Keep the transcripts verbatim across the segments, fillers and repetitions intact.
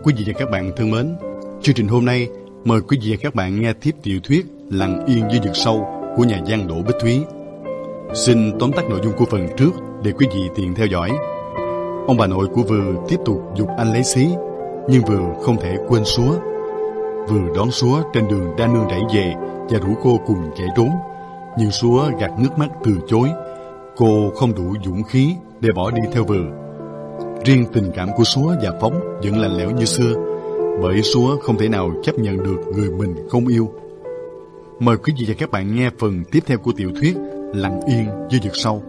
quý vị và các bạn thân mến, chương trình hôm nay mời quý vị và các bạn nghe tiếp tiểu thuyết Lặng Yên Dưới Vực Sâu của nhà văn Đỗ Bích Thúy. Xin tóm tắt nội dung của phần trước để quý vị tiện theo dõi. Ông bà nội của Vừ tiếp tục giục anh lấy xí, nhưng Vừ không thể quên Súa. Vừ đón Súa trên đường Đa Nương đẩy về và rủ cô cùng chạy trốn, nhưng Súa gạt nước mắt từ chối. Cô không đủ dũng khí để bỏ đi theo Vừ. Riêng tình cảm của Súa và Phóng vẫn lạnh lẽo như xưa, bởi Súa không thể nào chấp nhận được người mình không yêu. Mời quý vị và các bạn nghe phần tiếp theo của tiểu thuyết Lặng Yên Dưới Vực Sâu.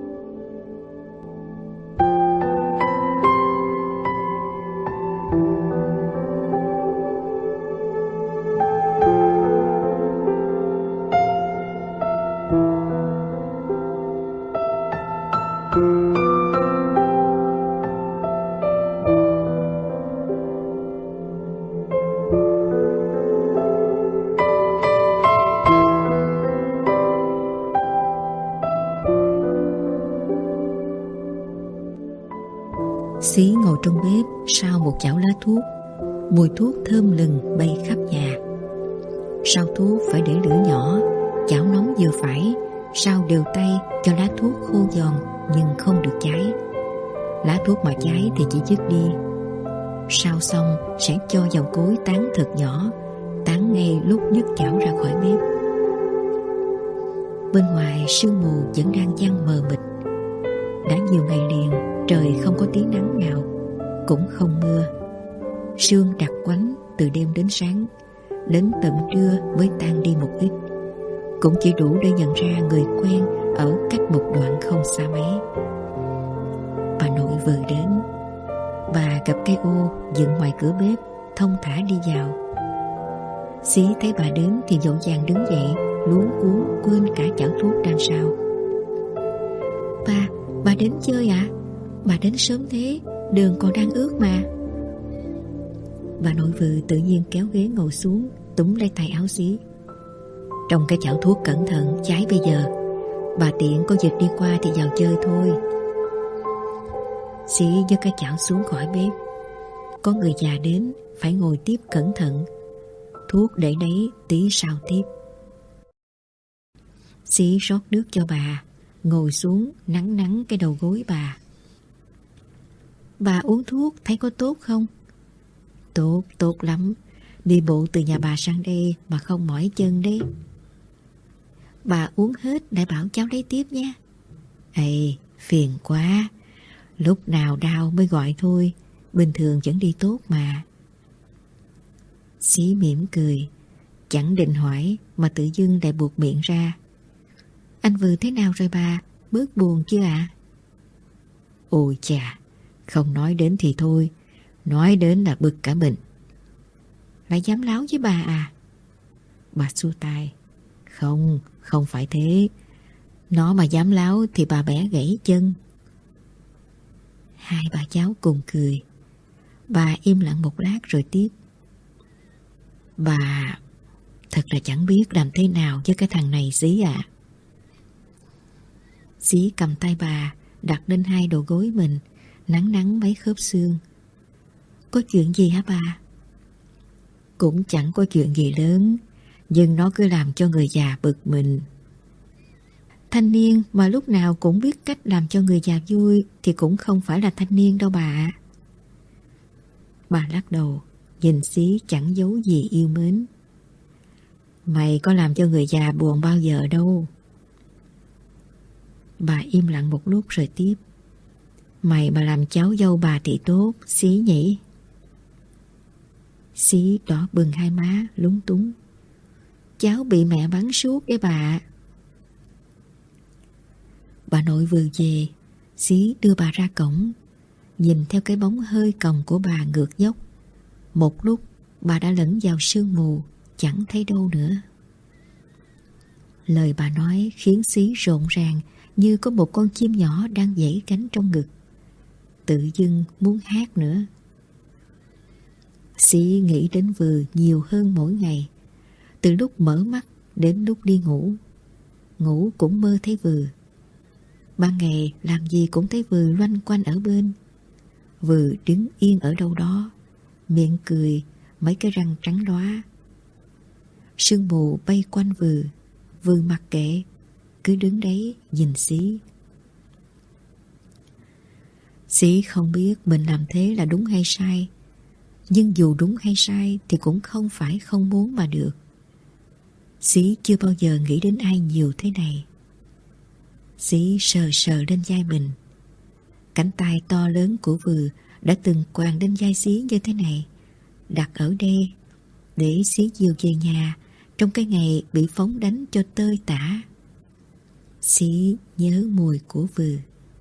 Xí ngồi trong bếp sau một chảo lá thuốc, mùi thuốc thơm lừng bay khắp nhà. Sau thuốc phải để lửa nhỏ, chảo nóng vừa phải, sao đều tay cho lá thuốc khô giòn nhưng không được cháy. Lá thuốc mà cháy thì chỉ dứt đi. Sao xong sẽ cho dầu cối tán thật nhỏ, tán ngay lúc nhấc chảo ra khỏi bếp. Bên ngoài sương mù vẫn đang giăng mờ mịt. Đã nhiều ngày liền trời không có tí nắng nào, cũng không mưa. Sương đặc quánh từ đêm đến sáng, đến tận trưa mới tan đi một ít, cũng chỉ đủ để nhận ra người quen ở cách một đoạn không xa mấy. Bà nội vừa đến. Bà gặp cây ô dựng ngoài cửa bếp, thông thả đi vào. Xí thấy bà đến thì vội vàng đứng dậy, luống cuống quên cả chảo thuốc đang sao. Bà, bà đến chơi ạ? À? Bà đến sớm thế, đường còn đang ướt mà. Bà nội Vừ tự nhiên kéo ghế ngồi xuống, túm lấy tay áo Xí. Trong cái chảo thuốc cẩn thận, cháy bây giờ. Bà tiện có việc đi qua thì vào chơi thôi. Xí giơ cái chảo xuống khỏi bếp. Có người già đến, phải ngồi tiếp cẩn thận. Thuốc để đấy, tí sau tiếp. Xí rót nước cho bà, ngồi xuống nắng nắng cái đầu gối bà. Bà uống thuốc thấy có tốt không? Tốt, tốt lắm. Đi bộ từ nhà bà sang đây mà không mỏi chân đấy. Bà uống hết để bảo cháu lấy tiếp nhé. Ê, phiền quá. Lúc nào đau mới gọi thôi, bình thường vẫn đi tốt mà. Xí mỉm cười, chẳng định hỏi mà tự dưng lại buột miệng ra. Anh Vừ thế nào rồi bà? Bớt buồn chưa ạ? À? Ôi chà, không nói đến thì thôi, nói đến là bực cả mình. Lại dám láo với bà à? Bà xua tay. Không, không phải thế. Nó mà dám láo thì bà bẻ gãy chân. Hai bà cháu cùng cười. Bà im lặng một lát rồi tiếp. Bà thật là chẳng biết làm thế nào với cái thằng này Xí ạ. À. Xí cầm tay bà, đặt lên hai đầu gối mình, nắng nắng mấy khớp xương. Có chuyện gì hả bà? Cũng chẳng có chuyện gì lớn, nhưng nó cứ làm cho người già bực mình. Thanh niên mà lúc nào cũng biết cách làm cho người già vui thì cũng không phải là thanh niên đâu bà. Bà lắc đầu, nhìn Xí chẳng giấu gì yêu mến. Mày có làm cho người già buồn bao giờ đâu. Bà im lặng một lúc rồi tiếp. Mày mà làm cháu dâu bà thì tốt, Xí nhỉ? Xí đỏ bừng hai má, lúng túng. Cháu bị mẹ bắn suốt đấy bà. Bà nội vừa về, Xí đưa bà ra cổng. Nhìn theo cái bóng hơi còng của bà ngược dốc. Một lúc bà đã lẫn vào sương mù, chẳng thấy đâu nữa. Lời bà nói khiến Xí rộn ràng, như có một con chim nhỏ đang vẫy cánh trong ngực. Tự dưng muốn hát nữa. Xí nghĩ đến Vừ nhiều hơn mỗi ngày. Từ lúc mở mắt đến lúc đi ngủ. Ngủ cũng mơ thấy Vừ. Ban ngày làm gì cũng thấy Vừ loanh quanh ở bên. Vừ đứng yên ở đâu đó, miệng cười, mấy cái răng trắng lóa. Sương mù bay quanh Vừ, Vừ mặc kệ, cứ đứng đấy nhìn Xí. Xí không biết mình làm thế là đúng hay sai, nhưng dù đúng hay sai thì cũng không phải không muốn mà được. Xí chưa bao giờ nghĩ đến ai nhiều thế này. Xí sờ sờ lên vai mình. Cánh tay to lớn của Vừ đã từng quàng lên vai Xí như thế này, đặt ở đây để Xí dìu về nhà trong cái ngày bị phóng đánh cho tơi tả. Xí nhớ mùi của Vừ.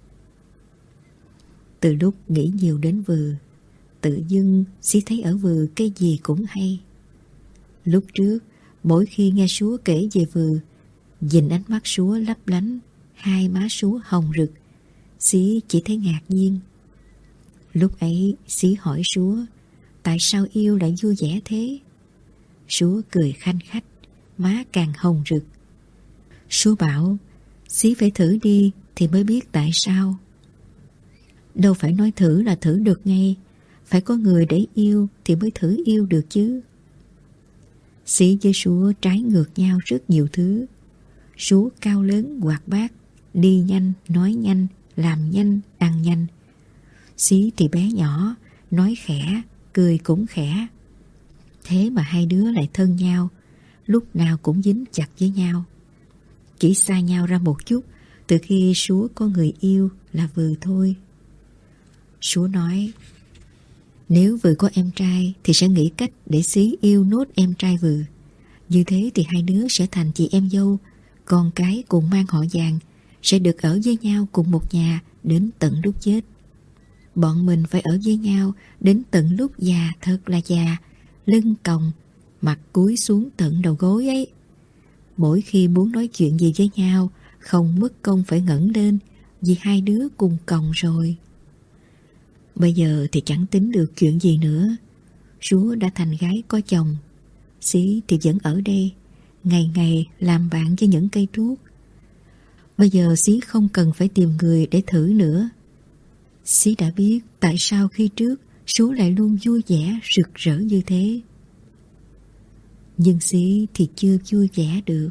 Từ lúc nghĩ nhiều đến Vừ, tự dưng Xí thấy ở Vừ cái gì cũng hay. Lúc trước, mỗi khi nghe Súa kể về Vừ, nhìn ánh mắt Súa lấp lánh, hai má Súa hồng rực, Xí chỉ thấy ngạc nhiên. Lúc ấy Xí hỏi Súa tại sao yêu lại vui vẻ thế. Súa cười khanh khách, má càng hồng rực. Súa bảo Xí phải thử đi thì mới biết tại sao. Đâu phải nói thử là thử được ngay, phải có người để yêu thì mới thử yêu được chứ. Xí với Súa trái ngược nhau rất nhiều thứ. Súa cao lớn hoạt bát, đi nhanh, nói nhanh, làm nhanh, ăn nhanh. Xí thì bé nhỏ, nói khẽ, cười cũng khẽ. Thế mà hai đứa lại thân nhau, lúc nào cũng dính chặt với nhau. Chỉ xa nhau ra một chút từ khi Súa có người yêu là Vừ thôi. Súa nói nếu Vừ có em trai thì sẽ nghĩ cách để Xí yêu nốt em trai Vừ. Như thế thì hai đứa sẽ thành chị em dâu, con cái cùng mang họ vàng, sẽ được ở với nhau cùng một nhà đến tận lúc chết. Bọn mình phải ở với nhau đến tận lúc già thật là già, lưng còng, mặt cúi xuống tận đầu gối ấy. Mỗi khi muốn nói chuyện gì với nhau, không mất công phải ngẩng lên, vì hai đứa cùng còng rồi. Bây giờ thì chẳng tính được chuyện gì nữa. Súa đã thành gái có chồng, Xí thì vẫn ở đây, ngày ngày làm bạn với những cây thuốc. Bây giờ Xí không cần phải tìm người để thử nữa. Xí đã biết tại sao khi trước Súa lại luôn vui vẻ rực rỡ như thế. Nhưng Xí thì chưa vui vẻ được.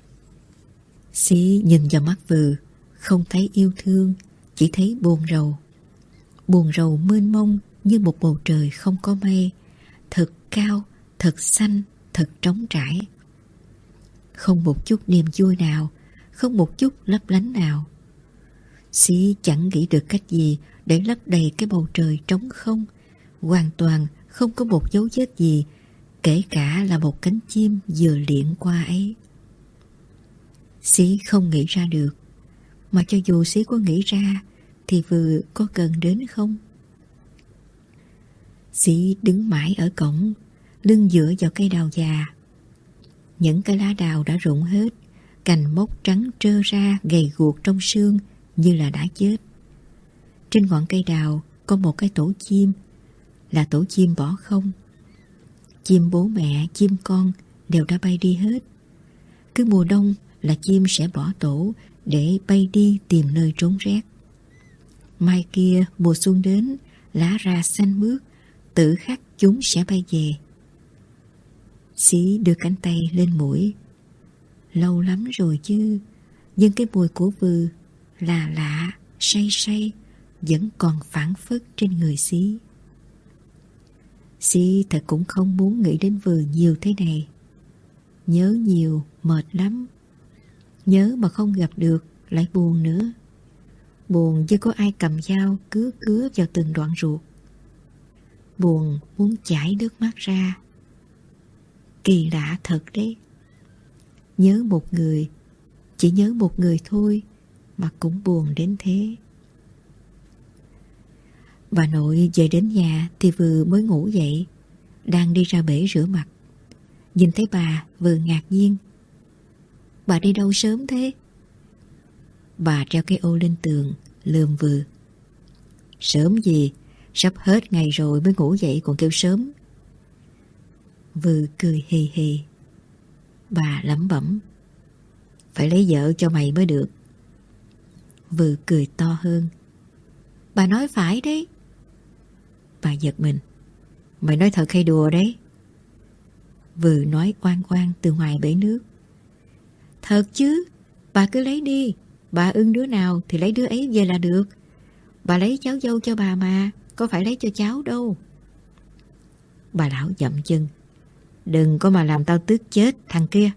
Xí nhìn vào mắt Vừ, không thấy yêu thương, chỉ thấy buồn rầu. Buồn rầu mênh mông như một bầu trời không có mây, thật cao, thật xanh, thật trống trải. Không một chút niềm vui nào, không một chút lấp lánh nào. Xí chẳng nghĩ được cách gì để lấp đầy cái bầu trời trống không, hoàn toàn không có một dấu vết gì, kể cả là một cánh chim vừa liệng qua ấy. Xí không nghĩ ra được, mà cho dù Xí có nghĩ ra thì Vừ có cần đến không? Xí đứng mãi ở cổng, lưng dựa vào cây đào già. Những cây lá đào đã rụng hết, cành mốc trắng trơ ra gầy guộc trong sương như là đã chết. Trên ngọn cây đào có một cái tổ chim, là tổ chim bỏ không. Chim bố mẹ, chim con đều đã bay đi hết. Cứ mùa đông là chim sẽ bỏ tổ để bay đi tìm nơi trốn rét. Mai kia mùa xuân đến, lá ra xanh mướt, tự khắc chúng sẽ bay về. Xí đưa cánh tay lên mũi. Lâu lắm rồi chứ, nhưng cái mùi của Vừ là lạ, say say, vẫn còn phảng phất trên người Xí. Xí thật cũng không muốn nghĩ đến Vừ nhiều thế này. Nhớ nhiều, mệt lắm. Nhớ mà không gặp được, lại buồn nữa. Buồn như có ai cầm dao cứa cứa vào từng đoạn ruột. Buồn muốn chảy nước mắt ra. Kỳ lạ thật đấy. Nhớ một người, chỉ nhớ một người thôi mà cũng buồn đến thế. Bà nội về đến nhà thì vừa mới ngủ dậy, đang đi ra bể rửa mặt. Nhìn thấy bà vừa ngạc nhiên. Bà đi đâu sớm thế? Bà treo cái ô lên tường, lườm Vừ. Sớm gì, sắp hết ngày rồi mới ngủ dậy còn kêu sớm. Vừ cười hì hì. Bà lẩm bẩm. Phải lấy vợ cho mày mới được. Vừ cười to hơn. Bà nói phải đấy. Bà giật mình. Mày nói thật hay đùa đấy? Vừ nói oan oan từ ngoài bể nước. Thật chứ, bà cứ lấy đi. Bà ưng đứa nào thì lấy đứa ấy về là được. Bà lấy cháu dâu cho bà mà, có phải lấy cho cháu đâu. Bà lão dậm chân. Đừng có mà làm tao tức chết thằng kia.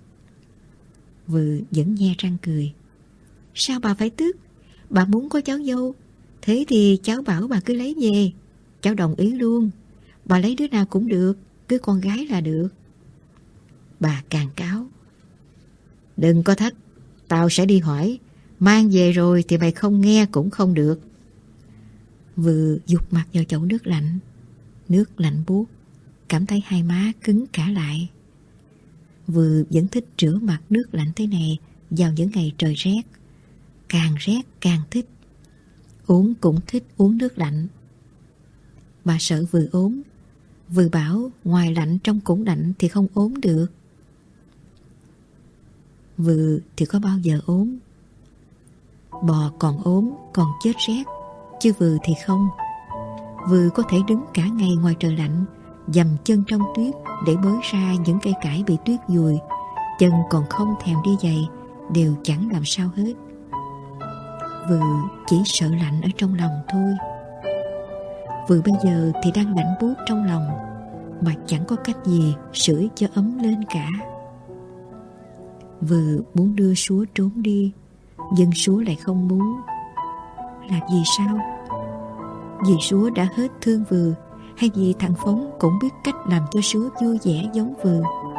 Vừ vẫn nhe răng cười. Sao bà phải tức? Bà muốn có cháu dâu, thế thì cháu bảo bà cứ lấy về. Cháu đồng ý luôn. Bà lấy đứa nào cũng được, cứ con gái là được. Bà càng cáo. Đừng có thách, tao sẽ đi hỏi. Mang về rồi thì mày không nghe cũng không được. Vừa dục mặt vào chậu nước lạnh. Nước lạnh buốt, cảm thấy hai má cứng cả lại. Vừa vẫn thích rửa mặt nước lạnh thế này vào những ngày trời rét. Càng rét càng thích. Uống cũng thích uống nước lạnh. Bà sợ Vừa ốm. Vừa bảo ngoài lạnh trong cũng lạnh thì không ốm được. Vừa thì có bao giờ ốm. Bò còn ốm còn chết rét, chứ Vừa thì không. Vừa có thể đứng cả ngày ngoài trời lạnh, dầm chân trong tuyết để bới ra những cây cải bị tuyết vùi. Chân còn không thèm đi giày, đều chẳng làm sao hết. Vừa chỉ sợ lạnh ở trong lòng thôi. Vừa bây giờ thì đang lạnh buốt trong lòng, mà chẳng có cách gì sưởi cho ấm lên cả. Vừa muốn đưa Súa trốn đi, nhưng Súa lại không muốn. Là vì sao? Vì Súa đã hết thương Vừa, hay vì thằng Phóng cũng biết cách làm cho Súa vui vẻ giống Vừa?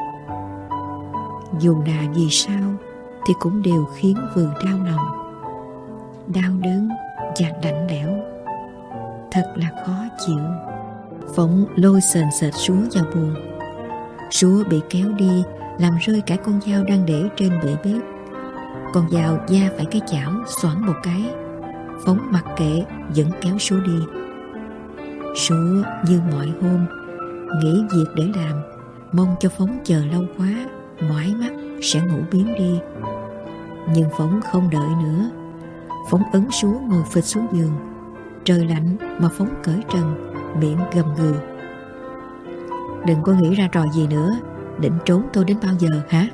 Dù là vì sao thì cũng đều khiến Vừa đau lòng, đau đớn và lạnh lẽo. Thật là khó chịu. Phóng lôi sền sệt Súa vào buồng. Súa bị kéo đi, làm rơi cả con dao đang để trên bệ bếp. Con dao da phải cái chảo xoảng một cái. Phóng mặc kệ vẫn kéo Súa đi. Súa như mọi hôm nghĩ việc để làm, mong cho Phóng chờ lâu quá, mỏi mắt sẽ ngủ biến đi. Nhưng Phóng không đợi nữa. Phóng ấn Súa ngồi phịch xuống giường. Trời lạnh mà Phóng cởi trần, miệng gầm gừ. Đừng có nghĩ ra trò gì nữa. Định trốn tôi đến bao giờ hả?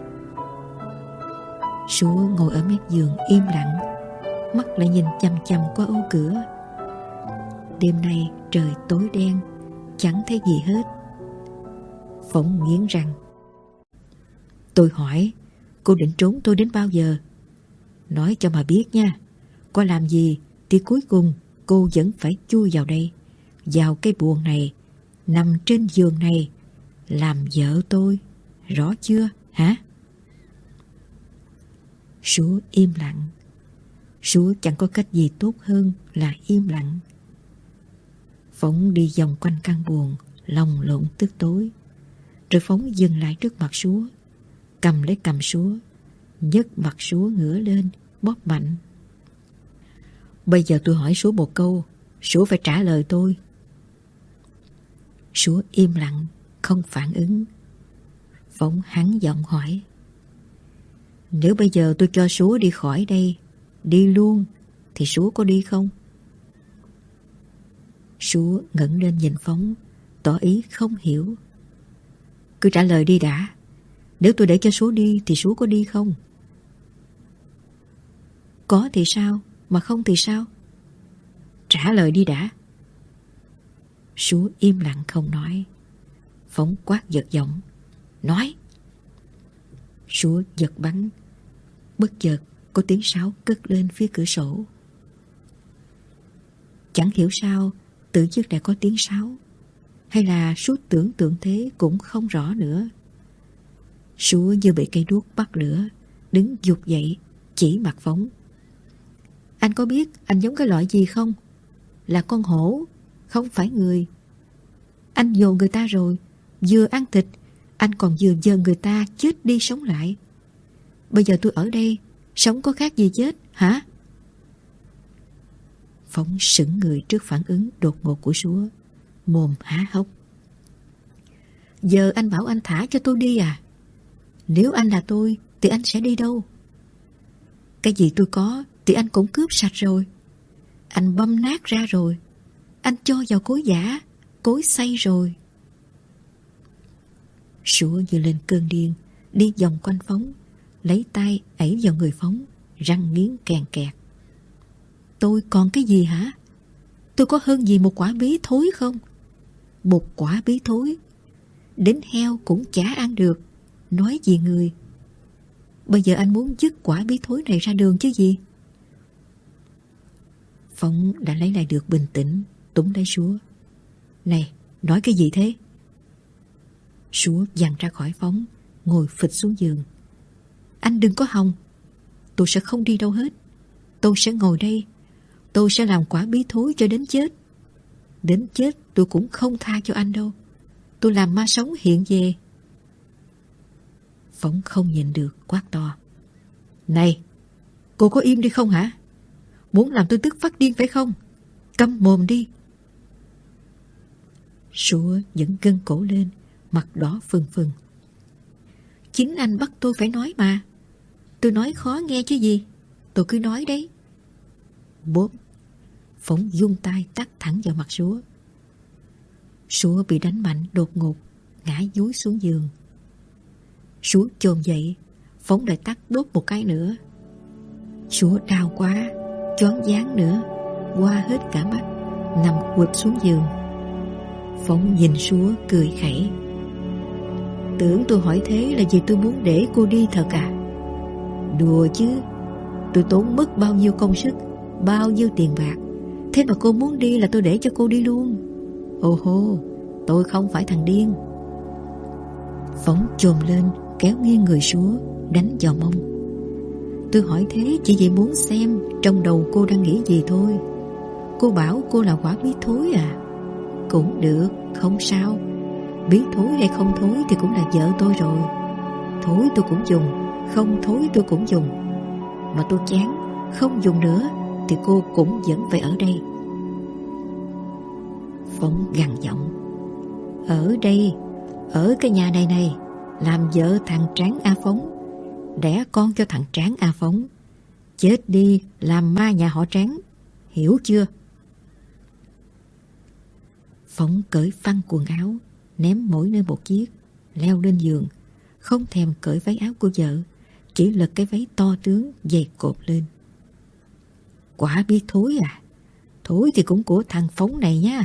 Súa ngồi ở mép giường im lặng, mắt lại nhìn chằm chằm qua ô cửa. Đêm nay trời tối đen, chẳng thấy gì hết. Phóng nghiến răng. Tôi hỏi, cô định trốn tôi đến bao giờ? Nói cho mà biết nha. Có làm gì thì cuối cùng cô vẫn phải chui vào đây, vào cái buồng này, nằm trên giường này, làm vợ tôi. Rõ chưa hả? Súa im lặng. Súa chẳng có cách gì tốt hơn là im lặng. Phóng đi vòng quanh căn buồng, lòng lộn tức tối. Rồi Phóng dừng lại trước mặt Súa, cầm lấy cầm Súa, nhấc mặt Súa ngửa lên, bóp mạnh. Bây giờ tôi hỏi Súa một câu, Súa phải trả lời tôi. Súa im lặng, không phản ứng. Phóng hắn giọng hỏi. Nếu bây giờ tôi cho Súa đi khỏi đây, đi luôn, thì Súa có đi không? Súa ngẩng lên nhìn Phóng, tỏ ý không hiểu. Cứ trả lời đi đã. Nếu tôi để cho Súa đi thì Súa có đi không? Có thì sao, mà không thì sao? Trả lời đi đã. Súa im lặng không nói. Phóng quát giật giọng. Nói. Súa giật bắn. Bất chợt có tiếng sáo cất lên phía cửa sổ. Chẳng hiểu sao tự dưng lại có tiếng sáo, hay là Súa tưởng tượng thế cũng không rõ nữa. Súa như bị cây đuốc bắt lửa, đứng giục dậy chỉ mặt Phóng. Anh có biết anh giống cái loại gì không? Là con hổ, không phải người. Anh dồn người ta rồi, vừa ăn thịt, anh còn vừa dơ người ta chết đi sống lại. Bây giờ tôi ở đây, sống có khác gì chết, hả? Phóng sững người trước phản ứng đột ngột của Súa, mồm há hốc. Giờ anh bảo anh thả cho tôi đi à? Nếu anh là tôi thì anh sẽ đi đâu? Cái gì tôi có thì anh cũng cướp sạch rồi. Anh băm nát ra rồi. Anh cho vào cối giã, cối xay rồi. Súa như lên cơn điên, đi vòng quanh Phóng, lấy tay ẩy vào người Phóng, răng nghiến kèn kẹt. Tôi còn cái gì hả? Tôi có hơn gì một quả bí thối không? Một quả bí thối, đến heo cũng chả ăn được, nói gì người. Bây giờ anh muốn dứt quả bí thối này ra đường chứ gì? Phóng đã lấy lại được bình tĩnh, túm lấy Súa. Này, nói cái gì thế? Súa giằng ra khỏi Phóng, ngồi phịch xuống giường. Anh đừng có hòng. Tôi sẽ không đi đâu hết. Tôi sẽ ngồi đây. Tôi sẽ làm quả bí thối cho đến chết. Đến chết tôi cũng không tha cho anh đâu. Tôi làm ma sống hiện về. Phóng không nhìn được, quát to. Này, cô có im đi không hả? Muốn làm tôi tức phát điên phải không? Câm mồm đi. Súa vẫn gân cổ lên, mặt đỏ phừng phừng. Chính anh bắt tôi phải nói mà. Tôi nói khó nghe chứ gì. Tôi cứ nói đấy. Bốp. Phóng vung tay tát thẳng vào mặt Súa. Súa bị đánh mạnh đột ngột, ngã dúi xuống giường. Súa chồm dậy, Phóng lại tát đốt một cái nữa. Súa đau quá, choáng váng nữa, qua hết cả mắt, nằm quỵt xuống giường. Phóng nhìn Súa cười khẩy. Tưởng tôi hỏi thế là vì tôi muốn để cô đi thật à? Đùa chứ. Tôi tốn mất bao nhiêu công sức, bao nhiêu tiền bạc, thế mà cô muốn đi là tôi để cho cô đi luôn. Ồ hô, tôi không phải thằng điên. Phóng chồm lên, kéo nghiêng người Súa, đánh vào mông. Tôi hỏi thế chỉ vì muốn xem trong đầu cô đang nghĩ gì thôi. Cô bảo cô là quả bí thối à? Cũng được, không sao. Bí thối hay không thối thì cũng là vợ tôi rồi. Thối tôi cũng dùng, không thối tôi cũng dùng. Mà tôi chán, không dùng nữa thì cô cũng vẫn phải ở đây. Phóng gằn giọng. Ở đây, ở cái nhà này này, làm vợ thằng Tráng A Phóng, đẻ con cho thằng Tráng A Phóng. Chết đi làm ma nhà họ Tráng, hiểu chưa? Phóng cởi phăng quần áo, ném mỗi nơi một chiếc, leo lên giường, không thèm cởi váy áo của vợ, chỉ lật cái váy to tướng dày cột lên. Quả bí thối à? Thối thì cũng của thằng Phóng này nha.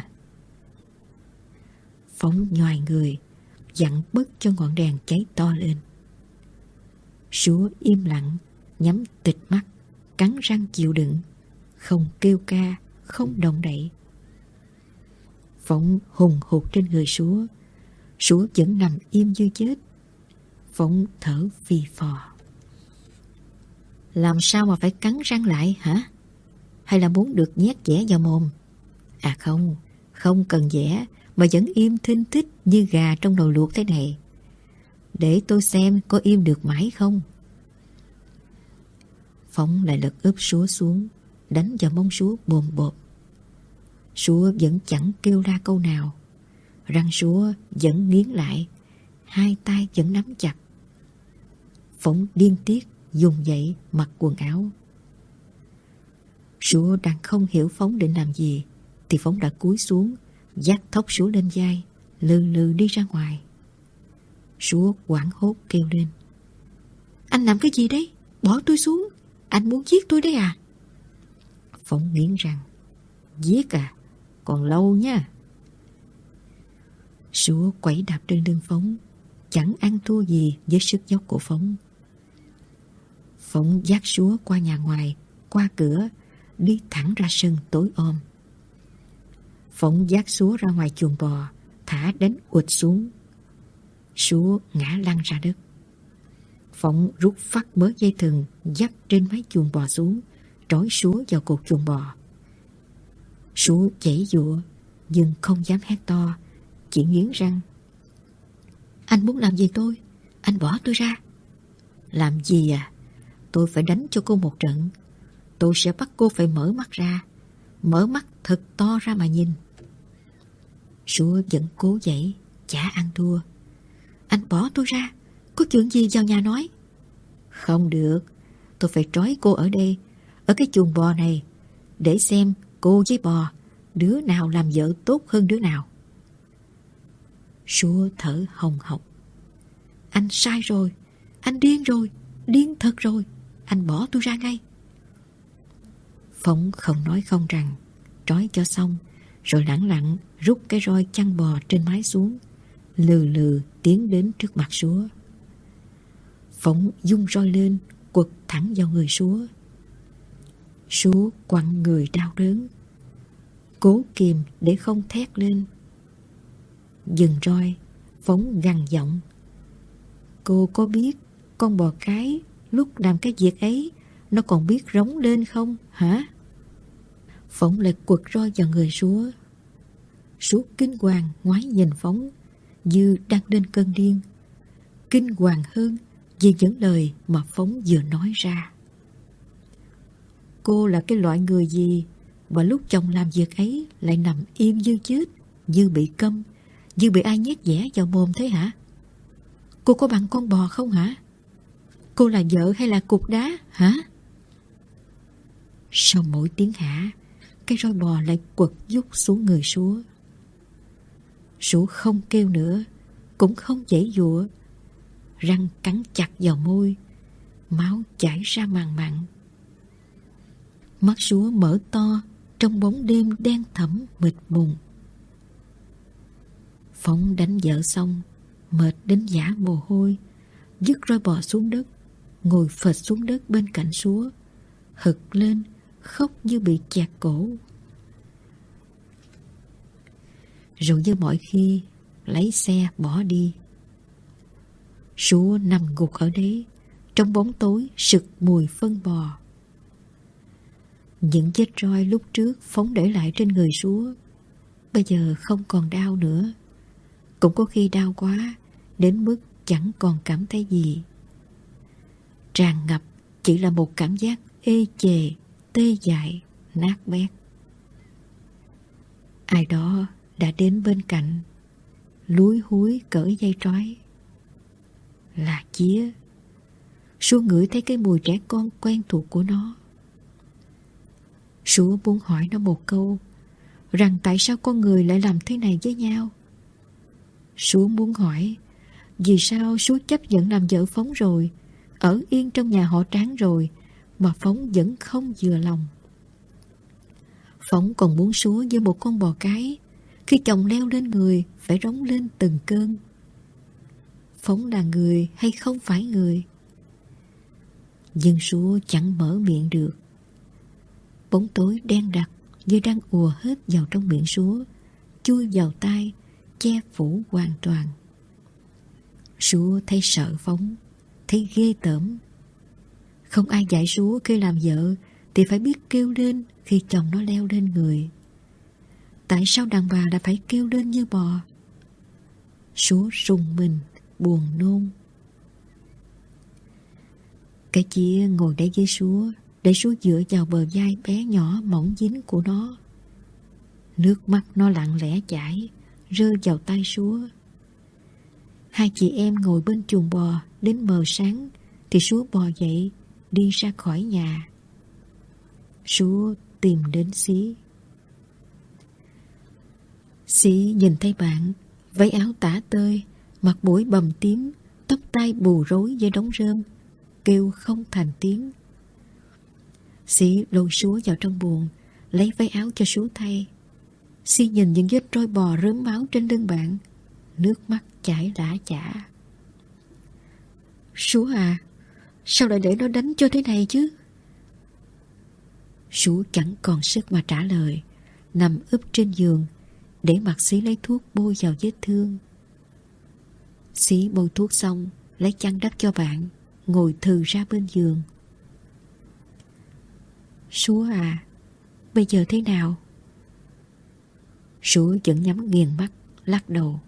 Phóng nhoài người, dặn bớt cho ngọn đèn cháy to lên. Súa im lặng, nhắm tịt mắt, cắn răng chịu đựng, không kêu ca, không động đậy. Phóng hùng hụt trên người Súa. Súa vẫn nằm im như chết. Phóng thở phì phò. Làm sao mà phải cắn răng lại hả? Hay là muốn được nhét dẻ vào mồm? À không, không cần dẻ, mà vẫn im thinh thích như gà trong nồi luộc thế này. Để tôi xem có im được mãi không. Phóng lại lật úp Súa xuống, đánh vào mông Súa bồm bột. Súa vẫn chẳng kêu ra câu nào. Răng Súa vẫn nghiến lại, hai tay vẫn nắm chặt. Phóng điên tiết dùng dậy mặc quần áo. Súa đang không hiểu Phóng định làm gì thì Phóng đã cúi xuống, vác thóc Súa lên vai, lừ lừ đi ra ngoài. Súa hoảng hốt kêu lên. Anh làm cái gì đấy? Bỏ tôi xuống. Anh muốn giết tôi đấy à? Phóng nghiến răng. Giết à? Còn lâu nha. Súa quẩy đạp trên lưng Phóng, chẳng ăn thua gì với sức dốc của Phóng. Phóng dắt Súa qua nhà ngoài, qua cửa, đi thẳng ra sân tối om. Phóng dắt Súa ra ngoài chuồng bò, thả đánh ụt xuống. Súa ngã lăn ra đất. Phóng rút phát mớ dây thừng dắt trên mái chuồng bò xuống, trói Súa vào cột chuồng bò. Súa chảy dụa nhưng không dám hét to, chỉ nghiến răng. Anh muốn làm gì tôi? Anh bỏ tôi ra. Làm gì à? Tôi phải đánh cho cô một trận. Tôi sẽ bắt cô phải mở mắt ra, mở mắt thật to ra mà nhìn. Súa vẫn cố dậy, chả ăn thua. Anh bỏ tôi ra, có chuyện gì vào nhà nói. Không được, tôi phải trói cô ở đây, ở cái chuồng bò này, để xem cô với bò đứa nào làm vợ tốt hơn đứa nào. Súa thở hồng hộc. Anh sai rồi. Anh điên rồi. Điên thật rồi. Anh bỏ tôi ra ngay. Phóng không nói không rằng, trói cho xong, rồi lẳng lặng rút cái roi chăn bò trên mái xuống, lừ lừ tiến đến trước mặt Súa. Phóng dung roi lên, quật thẳng vào người Súa. Súa quặn người đau đớn, cố kìm để không thét lên. Dừng roi, Phóng gằn giọng: Cô có biết con bò cái lúc làm cái việc ấy nó còn biết rống lên không hả? Phóng lại quật roi vào người Súa. Súa kinh hoàng ngoái nhìn Phóng như đang lên cơn điên, kinh hoàng hơn vì những lời mà Phóng vừa nói ra. Cô là cái loại người gì mà lúc chồng làm việc ấy lại nằm im như chết, như bị câm, như bị ai nhét dẻ vào mồm thế hả? Cô có bằng con bò không hả? Cô là vợ hay là cục đá hả? Sau mỗi tiếng hả, cái roi bò lại quật dút xuống người Súa. Súa không kêu nữa, cũng không giãy giụa, răng cắn chặt vào môi, máu chảy ra màn mặn. Mắt Súa mở to trong bóng đêm đen thẫm mịt mùng. Phóng đánh vợ xong, mệt đến vã mồ hôi, dứt roi bò xuống đất, ngồi phệt xuống đất bên cạnh Súa, hực lên khóc như bị chặt cổ. Rồi như mọi khi lấy xe bỏ đi. Súa nằm gục ở đấy, trong bóng tối sực mùi phân bò. Những vết roi lúc trước Phóng để lại trên người Súa bây giờ không còn đau nữa, cũng có khi đau quá đến mức chẳng còn cảm thấy gì. Tràn ngập chỉ là một cảm giác ê chề, tê dại, nát bét. Ai đó đã đến bên cạnh, lúi húi cởi dây trói. Là Chía. Súa ngửi thấy cái mùi trẻ con quen thuộc của nó. Súa muốn hỏi nó một câu, rằng tại sao con người lại làm thế này với nhau. Súa muốn hỏi vì sao Súa chấp nhận làm vợ Phóng rồi, ở yên trong nhà họ Tráng rồi, mà Phóng vẫn không vừa lòng. Phóng còn muốn Súa như một con bò cái, khi chồng leo lên người phải rống lên từng cơn. Phóng là người hay không phải người? Nhưng Súa chẳng mở miệng được. Bóng tối đen đặc như đang ùa hết vào trong miệng Súa, chui vào tai, che phủ hoàn toàn. Súa thấy sợ Phóng, thấy ghê tởm. Không ai dạy Súa khi làm vợ thì phải biết kêu lên khi chồng nó leo lên người. Tại sao đàn bà lại phải kêu lên như bò? Súa rùng mình, buồn nôn. Cái Chía ngồi đấy với Súa, để Súa dựa vào bờ vai bé nhỏ mỏng dính của nó. Nước mắt nó lặng lẽ chảy, rơi vào tay Súa. Hai chị em ngồi bên chuồng bò đến mờ sáng thì Súa bò dậy, đi ra khỏi nhà. Súa tìm đến Xí. Xí nhìn thấy bạn, váy áo tả tơi, mặt mũi bầm tím, tóc tai bù rối với đống rơm, kêu không thành tiếng. Xí lôi Súa vào trong buồng, lấy váy áo cho Súa thay. Xí nhìn những vết roi bò rớm máu trên lưng bạn, nước mắt chảy lã chả. Súa à, sao lại để nó đánh cho thế này chứ? Súa chẳng còn sức mà trả lời, nằm úp trên giường, để mặc Xí lấy thuốc bôi vào vết thương. Xí bôi thuốc xong, lấy chăn đắp cho bạn, ngồi thừ ra bên giường. Súa à, bây giờ thế nào? Súa vẫn nhắm nghiền mắt, lắc đầu.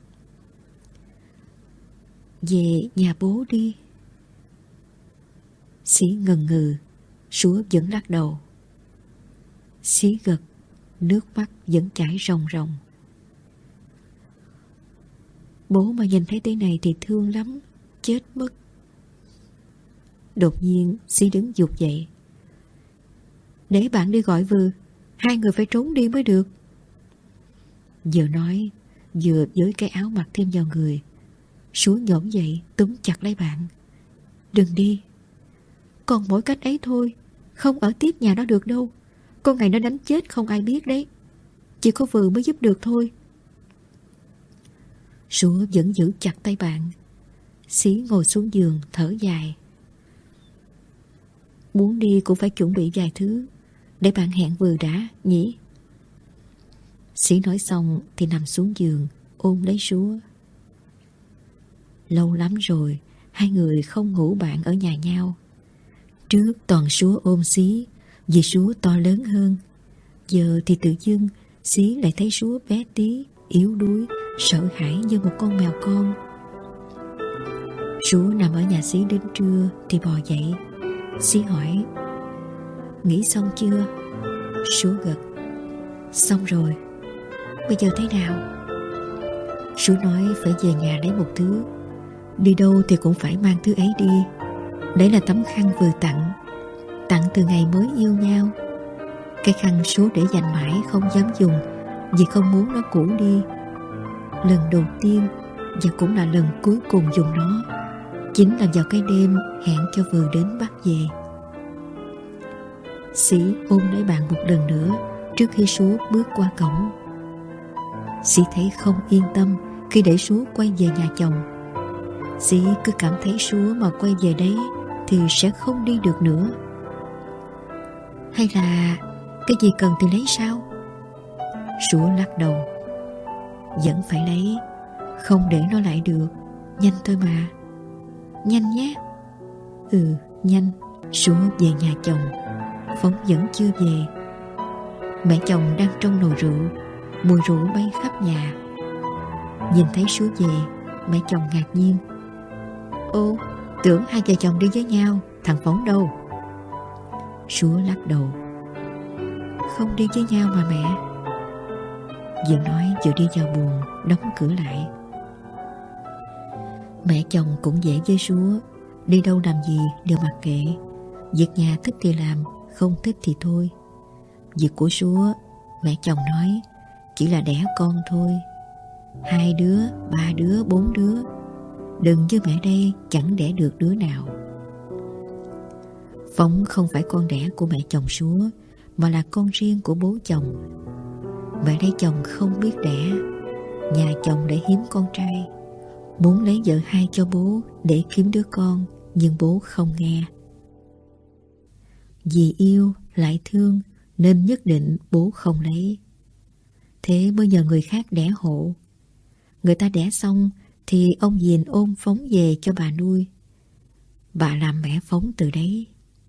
Về nhà bố đi. Xí ngần ngừ, Súa vẫn lắc đầu. Xí gật, nước mắt vẫn chảy ròng ròng. Bố mà nhìn thấy thế này thì thương lắm, chết mất. Đột nhiên Xí đứng giục dậy. Để bạn đi gọi Vừ, hai người phải trốn đi mới được. Vừa nói vừa với cái áo mặc thêm vào người, Súa nhổm dậy túm chặt lấy bạn. Đừng đi. Còn mỗi cách ấy thôi. Không ở tiếp nhà nó được đâu. Con ngày nó đánh chết không ai biết đấy. Chỉ có Vừ mới giúp được thôi. Súa vẫn giữ chặt tay bạn. Xí ngồi xuống giường thở dài. Muốn đi cũng phải chuẩn bị vài thứ. Để bạn hẹn Vừ đã nhỉ. Xí nói xong thì nằm xuống giường ôm lấy Súa. Lâu lắm rồi hai người không ngủ bạn ở nhà nhau. Trước toàn Súa ôm Xí vì Súa to lớn hơn. Giờ thì tự dưng Xí lại thấy Súa bé tí, yếu đuối, sợ hãi như một con mèo con. Súa nằm ở nhà Xí đến trưa thì bò dậy. Xí hỏi: Nghỉ xong chưa? Súa gật: Xong rồi. Bây giờ thế nào? Súa nói phải về nhà lấy một thứ. Đi đâu thì cũng phải mang thứ ấy đi. Đấy là tấm khăn vừa tặng. Tặng từ ngày mới yêu nhau. Cái khăn Súa để dành mãi không dám dùng, vì không muốn nó cũ đi. Lần đầu tiên và cũng là lần cuối cùng dùng nó chính là vào cái đêm hẹn cho Vừ đến bắt về. Sĩ ôm lấy bạn một lần nữa trước khi Súa bước qua cổng. Sĩ thấy không yên tâm khi để Súa quay về nhà chồng. Sĩ cứ cảm thấy Súa mà quay về đấy thì sẽ không đi được nữa. Hay là cái gì cần thì lấy sao? Súa lắc đầu: Vẫn phải lấy. Không để nó lại được. Nhanh thôi mà. Nhanh nhé. Ừ, nhanh. Súa về nhà chồng. Phóng vẫn chưa về. Mẹ chồng đang trong nồi rượu. Mùi rượu bay khắp nhà. Nhìn thấy Súa về, mẹ chồng ngạc nhiên: Ô, tưởng hai vợ chồng đi với nhau. Thằng Phóng đâu? Súa lắc đầu: Không đi với nhau mà mẹ. Vừa nói vừa đi vào buồng, đóng cửa lại. Mẹ chồng cũng dễ với Súa. Đi đâu làm gì đều mặc kệ. Việc nhà thích thì làm, không thích thì thôi. Việc của Súa, mẹ chồng nói, chỉ là đẻ con thôi. Hai đứa, ba đứa, bốn đứa. Đừng như mẹ đây chẳng đẻ được đứa nào. Phóng không phải con đẻ của mẹ chồng Súa, mà là con riêng của bố chồng. Mẹ đây chồng không biết đẻ. Nhà chồng để hiếm con trai, muốn lấy vợ hai cho bố để kiếm đứa con, nhưng bố không nghe. Vì yêu lại thương nên nhất định bố không lấy. Thế mới nhờ người khác đẻ hộ. Người ta đẻ xong thì ông Diền ôm Phóng về cho bà nuôi. Bà làm mẹ Phóng từ đấy.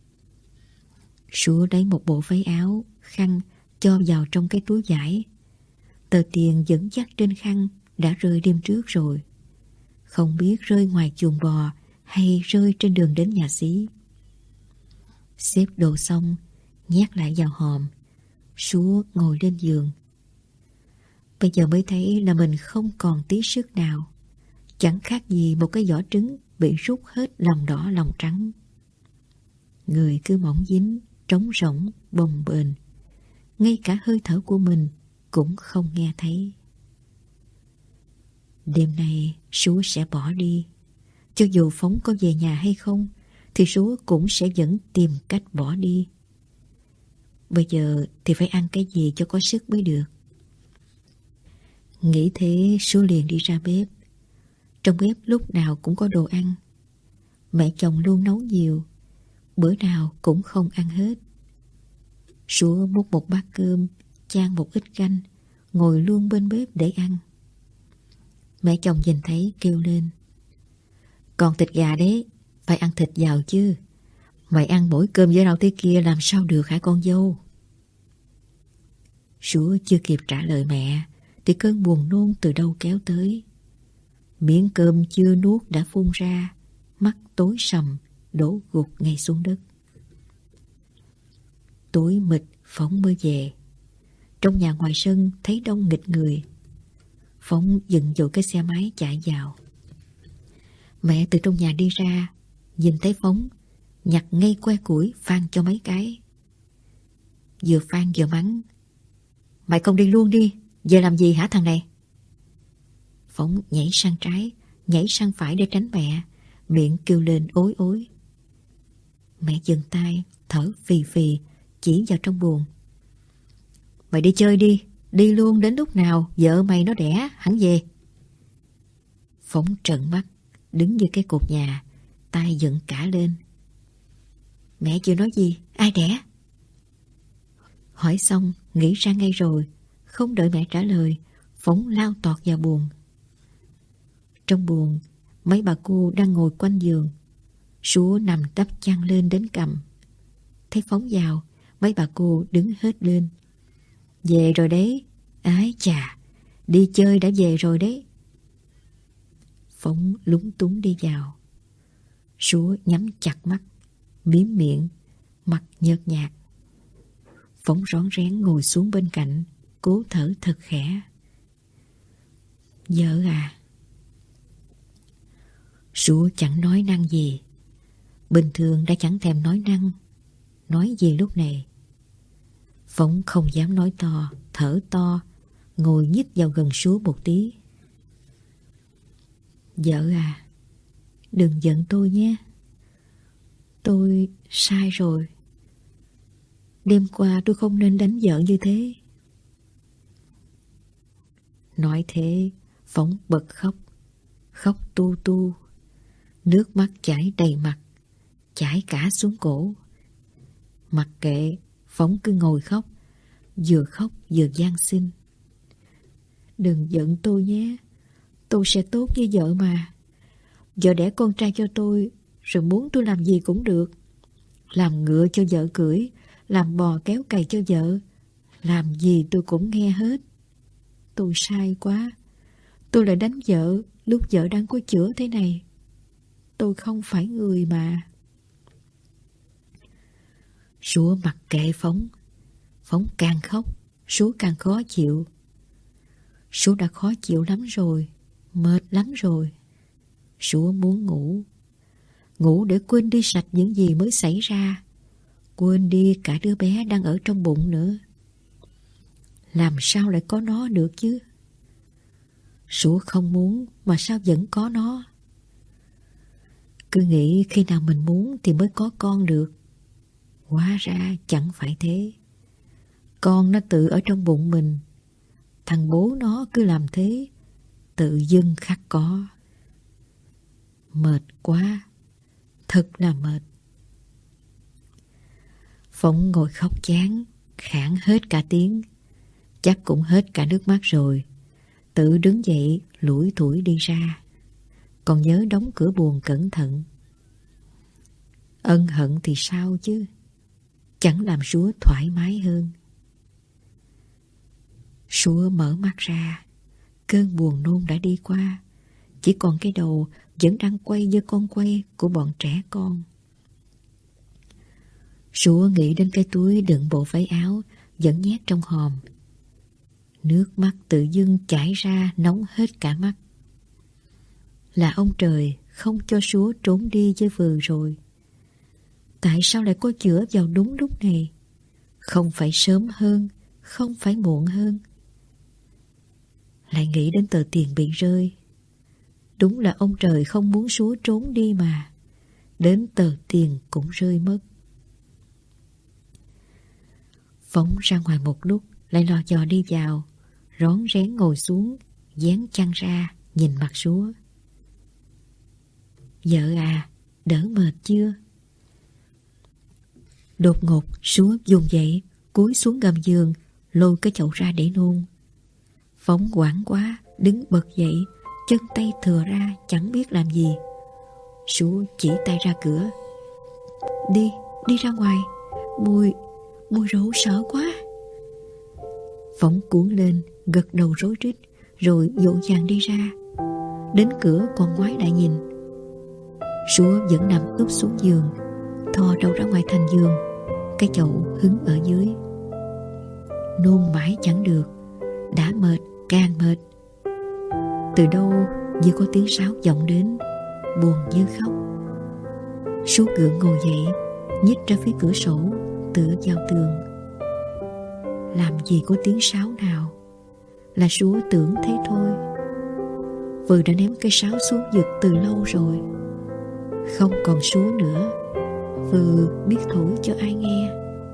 Súa lấy một bộ váy áo, khăn cho vào trong cái túi vải. Tờ tiền vẫn dắt trên khăn đã rơi đêm trước rồi. Không biết rơi ngoài chuồng bò hay rơi trên đường đến nhà Xí. Xếp đồ xong, nhét lại vào hòm. Súa ngồi lên giường. Bây giờ mới thấy là mình không còn tí sức nào. Chẳng khác gì một cái vỏ trứng bị rút hết lòng đỏ lòng trắng. Người cứ mỏng dính, trống rỗng, bồng bềnh. Ngay cả hơi thở của mình cũng không nghe thấy. Đêm nay Súa sẽ bỏ đi. Cho dù Phóng có về nhà hay không, thì Súa cũng sẽ vẫn tìm cách bỏ đi. Bây giờ thì phải ăn cái gì cho có sức mới được. Nghĩ thế, Súa liền đi ra bếp. Trong bếp lúc nào cũng có đồ ăn. Mẹ chồng luôn nấu nhiều, bữa nào cũng không ăn hết. Súa múc một bát cơm, chan một ít canh, ngồi luôn bên bếp để ăn. Mẹ chồng nhìn thấy kêu lên: Còn thịt gà đấy, phải ăn thịt vào chứ. Mày ăn mỗi cơm với rau thế kia làm sao được hả con dâu? Súa chưa kịp trả lời mẹ thì cơn buồn nôn từ đâu kéo tới. Miếng cơm chưa nuốt đã phun ra, mắt tối sầm, đổ gục ngay xuống đất. Tối mịt Phóng mới về. Trong nhà ngoài sân thấy đông nghịch người. Phóng dựng dội cái xe máy chạy vào. Mẹ từ trong nhà đi ra, nhìn thấy Phóng, nhặt ngay que củi phang cho mấy cái. Vừa phang vừa mắng: Mày không đi luôn đi, về làm gì hả thằng này? Phóng nhảy sang trái, nhảy sang phải để tránh mẹ, miệng kêu lên ối ối. Mẹ dừng tay, thở phì phì, chỉ vào trong buồng. Mày đi chơi đi, đi luôn đến lúc nào vợ mày nó đẻ hẳn về. Phóng trợn mắt, đứng như cái cột nhà, tay dựng cả lên. Mẹ chưa nói gì, ai đẻ? Hỏi xong, nghĩ ra ngay rồi, không đợi mẹ trả lời, Phóng lao tọt vào buồng. Trong buồng, mấy bà cô đang ngồi quanh giường. Súa nằm đắp chăn lên đến cằm. Thấy Phóng vào, mấy bà cô đứng hết lên. Về rồi đấy. Ái chà, đi chơi đã về rồi đấy. Phóng lúng túng đi vào. Súa nhắm chặt mắt, miếm miệng, mặt nhợt nhạt. Phóng rón rén ngồi xuống bên cạnh, cố thở thật khẽ. Vợ à. Súa chẳng nói năng gì. Bình thường đã chẳng thèm nói năng. Nói gì lúc này? Phóng không dám nói to, thở to, ngồi nhích vào gần Súa một tí. Vợ à, đừng giận tôi nhé. Tôi sai rồi. Đêm qua tôi không nên đánh vợ như thế. Nói thế, Phóng bật khóc. Khóc tu tu. Nước mắt chảy đầy mặt, chảy cả xuống cổ. Mặc kệ, Phóng cứ ngồi khóc, vừa khóc vừa van xin. Đừng giận tôi nhé. Tôi sẽ tốt với vợ mà. Vợ đẻ con trai cho tôi, rồi muốn tôi làm gì cũng được. Làm ngựa cho vợ cưỡi, làm bò kéo cày cho vợ, làm gì tôi cũng nghe hết. Tôi sai quá. Tôi lại đánh vợ lúc vợ đang có chữa thế này. Tôi không phải người mà. Súa mặc kệ Phóng. Phóng càng khóc, Súa càng khó chịu. Súa đã khó chịu lắm rồi, mệt lắm rồi. Súa muốn ngủ. Ngủ để quên đi sạch những gì mới xảy ra. Quên đi cả đứa bé đang ở trong bụng nữa. Làm sao lại có nó được chứ? Súa không muốn mà sao vẫn có nó? Cứ nghĩ khi nào mình muốn thì mới có con được. Hóa ra chẳng phải thế. Con nó tự ở trong bụng mình. Thằng bố nó cứ làm thế, tự dưng khắc có. Mệt quá. Thật là mệt. Phóng ngồi khóc chán, khản hết cả tiếng. Chắc cũng hết cả nước mắt rồi. Tự đứng dậy lủi thủi đi ra. Còn nhớ đóng cửa buồng cẩn thận. Ân hận thì sao chứ? Chẳng làm Súa thoải mái hơn. Súa mở mắt ra. Cơn buồn nôn đã đi qua. Chỉ còn cái đầu vẫn đang quay như con quay của bọn trẻ con. Súa nghĩ đến cái túi đựng bộ váy áo vẫn nhét trong hòm. Nước mắt tự dưng chảy ra nóng hết cả mắt. Là ông trời không cho Súa trốn đi với vừa rồi. Tại sao lại có chữa vào đúng lúc này? Không phải sớm hơn, không phải muộn hơn. Lại nghĩ đến tờ tiền bị rơi. Đúng là ông trời không muốn Súa trốn đi mà. Đến tờ tiền cũng rơi mất. Phóng ra ngoài một lúc, lại lò dò đi vào, rón rén ngồi xuống, dán chăn ra, nhìn mặt Súa. Vợ à, đỡ mệt chưa? Đột ngột Súa vùng dậy, cúi xuống gầm giường, lôi cái chậu ra để nôn. Phóng hoảng quá, đứng bật dậy, chân tay thừa ra chẳng biết làm gì. Súa chỉ tay ra cửa. Đi, đi ra ngoài. Mùi, mùi rượu sợ quá. Phóng cuốn lên, gật đầu rối rít, rồi dỗ dàng đi ra. Đến cửa còn ngoái lại nhìn. Súa vẫn nằm úp xuống giường, thò đầu ra ngoài thành giường. Cái chậu hứng ở dưới. Nôn mãi chẳng được. Đã mệt, càng mệt. Từ đâu như có tiếng sáo vọng đến, buồn như khóc. Súa gượng ngồi dậy, nhích ra phía cửa sổ, tựa vào tường. Làm gì có tiếng sáo nào. Là Súa tưởng thế thôi. Vừ đã ném cây sáo xuống vực từ lâu rồi. Không còn súa nữa, Vừ biết thổi cho ai nghe.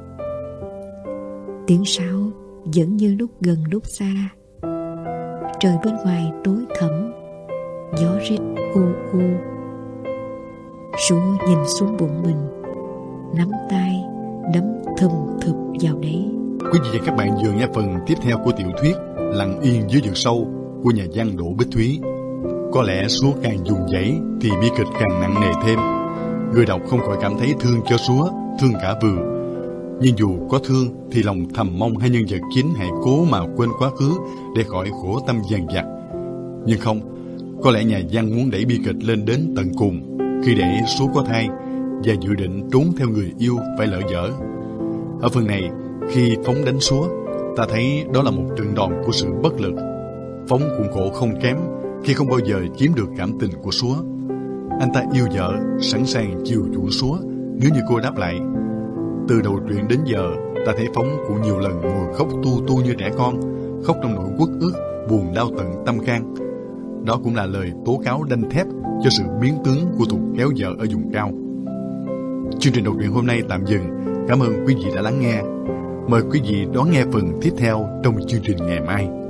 Tiếng sáo vẫn như lúc gần lúc xa. Trời bên ngoài tối thẳm, gió rít u u. Súa nhìn xuống bụng mình, nắm tay đấm thùm thụp vào đấy. Quý vị và các bạn vừa nghe phần tiếp theo của tiểu thuyết Lặng Yên Dưới Vực Sâu của nhà văn Đỗ Bích Thúy. Có lẽ súa càng dùng dãy thì bi kịch càng nặng nề thêm. Người đọc không khỏi cảm thấy thương cho súa, thương cả Vừ. Nhưng dù có thương thì lòng thầm mong hai nhân vật chính hãy cố mà quên quá khứ để khỏi khổ tâm dằn vặt. Nhưng không, có lẽ nhà văn muốn đẩy bi kịch lên đến tận cùng khi để súa có thai và dự định trốn theo người yêu phải lỡ dở. Ở phần này, khi Phóng đánh súa, ta thấy đó là một trận đòn của sự bất lực. Phóng cũng khổ không kém khi không bao giờ chiếm được cảm tình của súa. Anh ta yêu vợ, sẵn sàng chiều chuộng súa nếu như cô đáp lại. Từ đầu truyện đến giờ, ta thấy Phóng cũng nhiều lần ngồi khóc tu tu như trẻ con, khóc trong nỗi uất ức, buồn đau tận tâm can. Đó cũng là lời tố cáo đanh thép cho sự biến tướng của tục kéo vợ ở vùng cao. Chương trình đọc truyện hôm nay tạm dừng. Cảm ơn quý vị đã lắng nghe. Mời quý vị đón nghe phần tiếp theo trong chương trình ngày mai.